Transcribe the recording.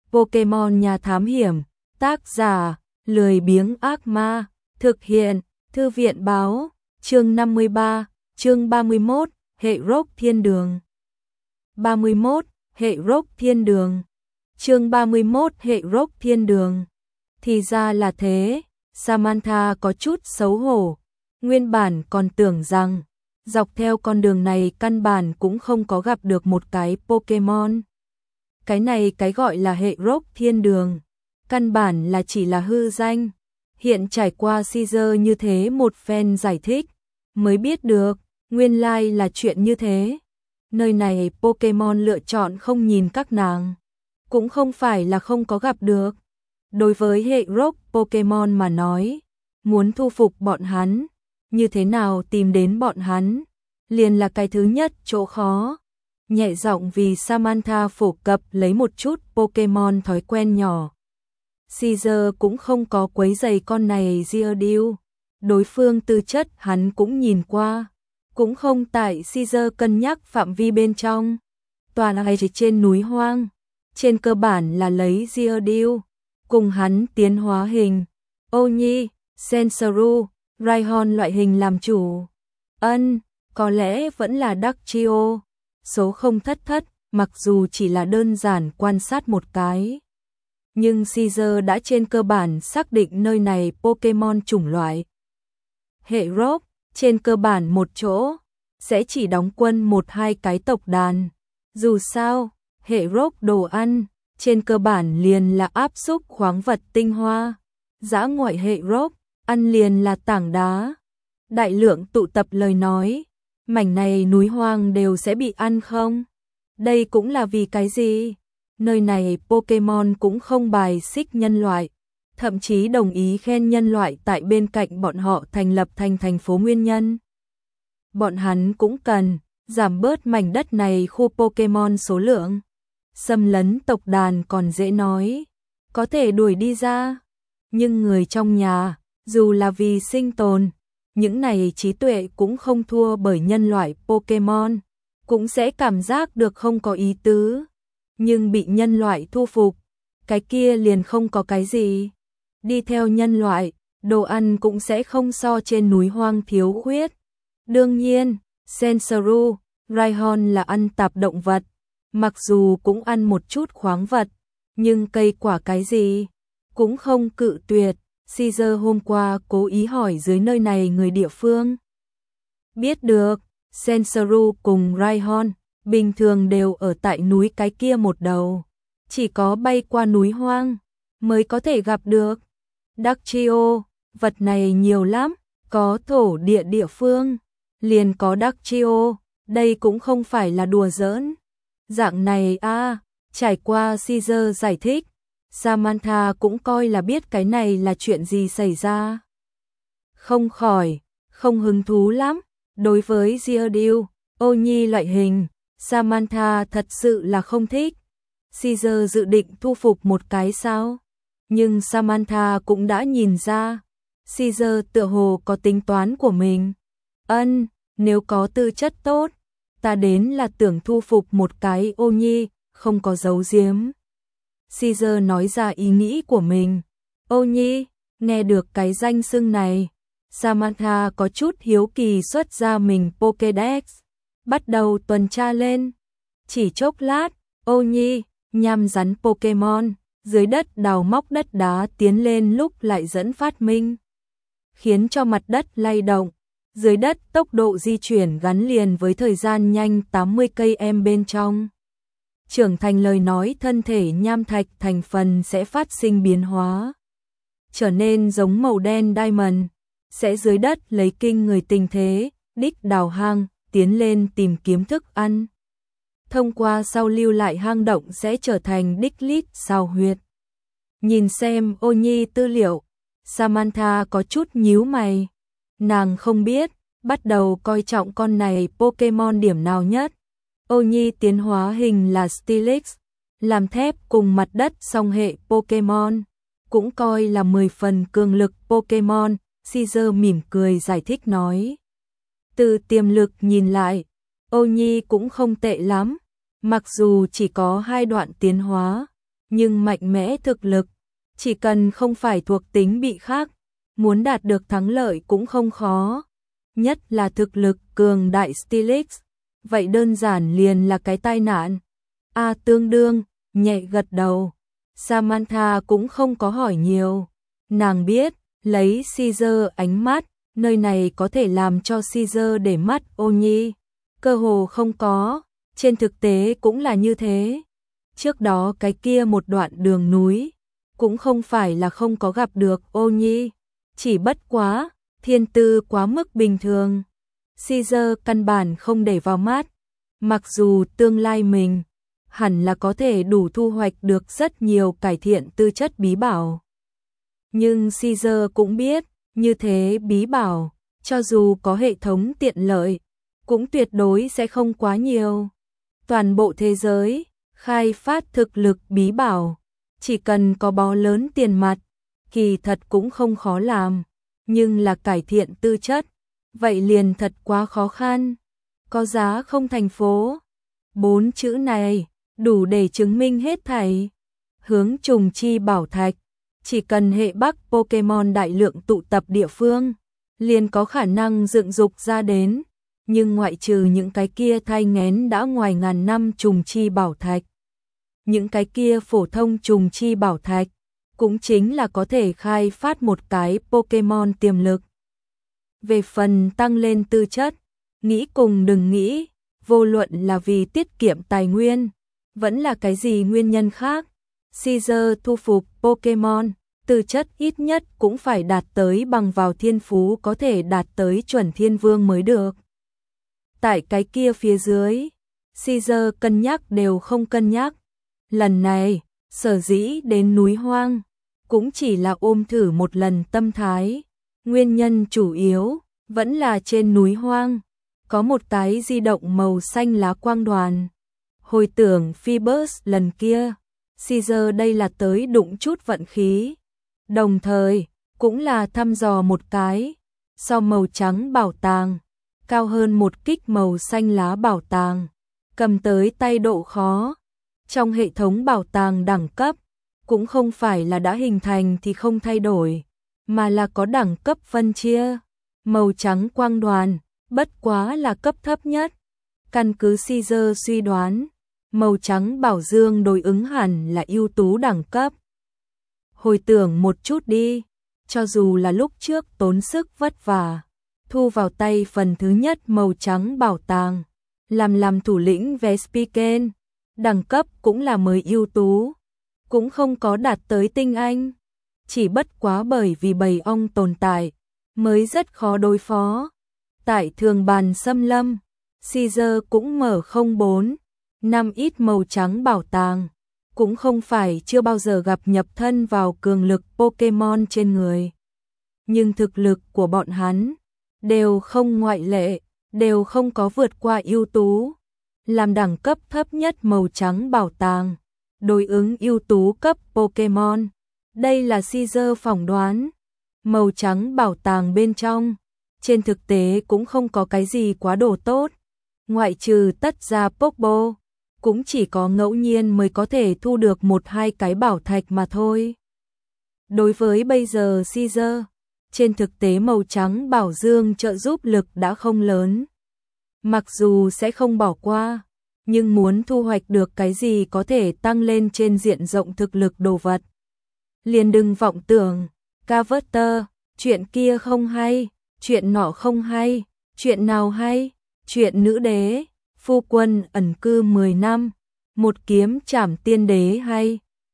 Pokemon Nhà Thám Hiểm, tác giả, Lười Biếng Ác Ma, thực hiện, Thư viện Báo, chương 53, chương 31, Hệ Rock Thiên Đường. 31, Hệ Rock Thiên Đường. Chương 31, Hệ Rock Thiên Đường. Thì ra là thế, Samantha có chút xấu hổ, nguyên bản còn tưởng rằng dọc theo con đường này căn bản cũng không có gặp được một cái Pokemon. Cái này cái gọi là Hệ Rock Thiên Đường, căn bản là chỉ là hư danh. Hiện trải qua Caesar như thế một phen giải thích, mới biết được, nguyên lai là chuyện như thế. Nơi này Pokemon lựa chọn không nhìn các nàng, cũng không phải là không có gặp được. Đối với hệ Rock Pokemon mà nói, muốn thu phục bọn hắn, như thế nào tìm đến bọn hắn, liền là cái thứ nhất chỗ khó. Nhẹ giọng vì Samantha phổ cập lấy một chút Pokemon thói quen nhỏ. Caesar cũng không có quấy rầy con này Geodude, đối phương tư chất hắn cũng nhìn qua, cũng không tại Caesar cân nhắc phạm vi bên trong. Toàn là trên núi hoang, trên cơ bản là lấy Geodude cùng hắn tiến hóa hình Oni, Sensoru, Rhyhorn loại hình làm chủ. Có lẽ vẫn là Dugtrio, số không thất, mặc dù chỉ là đơn giản quan sát một cái. Nhưng Caesar đã trên cơ bản xác định nơi này Pokemon chủng loại hệ Rock, trên cơ bản một chỗ, sẽ chỉ đóng quân một hai cái tộc đàn. Dù sao, hệ Rock đồ ăn, trên cơ bản liền là áp xúc khoáng vật tinh hoa. Dã ngoại hệ Rock, ăn liền là tảng đá. Đại lượng tụ tập lời nói, mảnh này núi hoang đều sẽ bị ăn không? Đây cũng là vì cái gì? Nơi này Pokemon cũng không bài xích nhân loại, thậm chí đồng ý khen nhân loại tại bên cạnh bọn họ thành lập thành phố nguyên nhân. Bọn hắn cũng cần giảm bớt mảnh đất này khu Pokemon số lượng. Xâm lấn tộc đàn còn dễ nói, có thể đuổi đi ra. Nhưng người trong nhà, dù là vì sinh tồn, những này trí tuệ cũng không thua bởi nhân loại Pokemon, cũng sẽ cảm giác được không có ý tứ. Nhưng bị nhân loại thu phục, cái kia liền không có cái gì. Đi theo nhân loại, đồ ăn cũng sẽ không so trên núi hoang thiếu khuyết. Đương nhiên, Sensoru, Rhyhorn là ăn tạp động vật, mặc dù cũng ăn một chút khoáng vật, nhưng cây quả cái gì cũng không cự tuyệt. Caesar hôm qua cố ý hỏi dưới nơi này người địa phương. Biết được, Sensoru cùng Rhyhorn bình thường đều ở tại núi cái kia một đầu, chỉ có bay qua núi hoang mới có thể gặp được. Dugtrio, vật này nhiều lắm, có thổ địa địa phương, liền có Dugtrio, đây cũng không phải là đùa giỡn. Dạng này trải qua Caesar giải thích, Samantha cũng coi là biết cái này là chuyện gì xảy ra. Không hứng thú lắm, đối với Geodude, Oni loại hình, Samantha thật sự là không thích. Caesar dự định thu phục một cái sao? Nhưng Samantha cũng đã nhìn ra, Caesar tựa hồ có tính toán của mình. Nếu có tư chất tốt, ta đến là tưởng thu phục một cái Oni, không có giấu giếm. Caesar nói ra ý nghĩ của mình. Oni, nghe được cái danh xưng này, Samantha có chút hiếu kỳ xuất ra mình Pokédex, bắt đầu tuần tra lên. Chỉ chốc lát, Oni, nham rắn Pokemon, dưới đất đào móc đất đá tiến lên lúc lại dẫn phát minh, khiến cho mặt đất lay động. Dưới đất tốc độ di chuyển gắn liền với thời gian nhanh 80 km bên trong. Trưởng thành lời nói thân thể nham thạch thành phần sẽ phát sinh biến hóa, trở nên giống màu đen diamond, sẽ dưới đất lấy kinh người tình thế, đích đào hang, tiến lên tìm kiếm thức ăn. Thông qua sau lưu lại hang động sẽ trở thành đích lít sao huyệt. Nhìn xem Oni tư liệu, Samantha có chút nhíu mày. Nàng không biết, bắt đầu coi trọng con này Pokemon điểm nào nhất. Oni tiến hóa hình là Steelix, làm thép cùng mặt đất song hệ Pokemon, cũng coi là 10 phần cường lực Pokemon. Caesar mỉm cười giải thích nói. Từ tiềm lực nhìn lại, Oni cũng không tệ lắm, mặc dù chỉ có 2 đoạn tiến hóa, nhưng mạnh mẽ thực lực, chỉ cần không phải thuộc tính bị khác, muốn đạt được thắng lợi cũng không khó. Nhất là thực lực cường đại Steelix, vậy đơn giản liền là cái tai nạn. Tương đương, nhẹ gật đầu. Samantha cũng không có hỏi nhiều. Nàng biết, lấy Caesar ánh mắt, nơi này có thể làm cho Caesar để mắt ô nhi. Cơ hồ không có, trên thực tế cũng là như thế. Trước đó cái kia một đoạn đường núi, cũng không phải là không có gặp được ô nhi. Chỉ bất quá, thiên tư quá mức bình thường. Caesar căn bản không để vào mắt. Mặc dù tương lai mình hẳn là có thể đủ thu hoạch được rất nhiều cải thiện tư chất bí bảo. Nhưng Caesar cũng biết, như thế bí bảo, cho dù có hệ thống tiện lợi, cũng tuyệt đối sẽ không quá nhiều. Toàn bộ thế giới, khai phát thực lực bí bảo, chỉ cần có bó lớn tiền mặt, kỳ thật cũng không khó làm. Nhưng là cải thiện tư chất, vậy liền thật quá khó khăn. Có giá không thành phố. 4 chữ này, đủ để chứng minh hết thảy. Hướng trùng chi bảo thạch, chỉ cần hệ Bắc Pokemon đại lượng tụ tập địa phương, liền có khả năng dựng dục ra đến. Nhưng ngoại trừ những cái kia thai nghén đã ngoài ngàn năm trùng chi bảo thạch, những cái kia phổ thông trùng chi bảo thạch, cũng chính là có thể khai phát một cái Pokemon tiềm lực. Về phần tăng lên tư chất, nghĩ cùng đừng nghĩ, vô luận là vì tiết kiệm tài nguyên, vẫn là cái gì nguyên nhân khác. Caesar thu phục Pokemon, tư chất ít nhất cũng phải đạt tới bằng vào thiên phú có thể đạt tới chuẩn thiên vương mới được. Tại cái kia phía dưới, Caesar cân nhắc đều không cân nhắc. Lần này, sở dĩ đến núi hoang, cũng chỉ là ôm thử một lần tâm thái. Nguyên nhân chủ yếu, vẫn là trên núi hoang, có một cái di động màu xanh lá quang đoàn. Hồi tưởng Phoebus lần kia, Caesar đây là tới đụng chút vận khí. Đồng thời, cũng là thăm dò một cái, so màu trắng bảo tàng, cao hơn một kích màu xanh lá bảo tàng, cầm tới tay độ khó. Trong hệ thống bảo tàng đẳng cấp, cũng không phải là đã hình thành thì không thay đổi, mà là có đẳng cấp phân chia. Màu trắng quang đoàn, bất quá là cấp thấp nhất. Căn cứ Caesar suy đoán, màu trắng bảo dương đối ứng hẳn là ưu tú đẳng cấp. Hồi tưởng một chút đi, cho dù là lúc trước tốn sức vất vả, thu vào tay phần thứ nhất màu trắng bảo tàng, làm thủ lĩnh Vespiquen, đẳng cấp cũng là mới ưu tú, cũng không có đạt tới tinh anh. Chỉ bất quá bởi vì bầy ong tồn tại, mới rất khó đối phó. Tại thường bàn xâm lâm, Caesar cũng mở 04, 5 ít màu trắng bảo tàng, cũng không phải chưa bao giờ gặp nhập thân vào cường lực Pokemon trên người. Nhưng thực lực của bọn hắn, đều không ngoại lệ, đều không có vượt qua ưu tú. Làm đẳng cấp thấp nhất màu trắng bảo tàng, đối ứng ưu tú cấp Pokemon. Đây là Caesar phỏng đoán. Màu trắng bảo tàng bên trong, trên thực tế cũng không có cái gì quá đồ tốt. Ngoại trừ tất ra Pokeball, cũng chỉ có ngẫu nhiên mới có thể thu được 1-2 cái bảo thạch mà thôi. Đối với bây giờ Caesar, trên thực tế màu trắng bảo dương trợ giúp lực đã không lớn. Mặc dù sẽ không bỏ qua, nhưng muốn thu hoạch được cái gì có thể tăng lên trên diện rộng thực lực đồ vật, liền đừng vọng tưởng. Carver, chuyện kia không hay, chuyện nọ không hay, chuyện nào hay, chuyện nữ đế, phu quân ẩn cư 10 năm, một kiếm trảm tiên đế hay.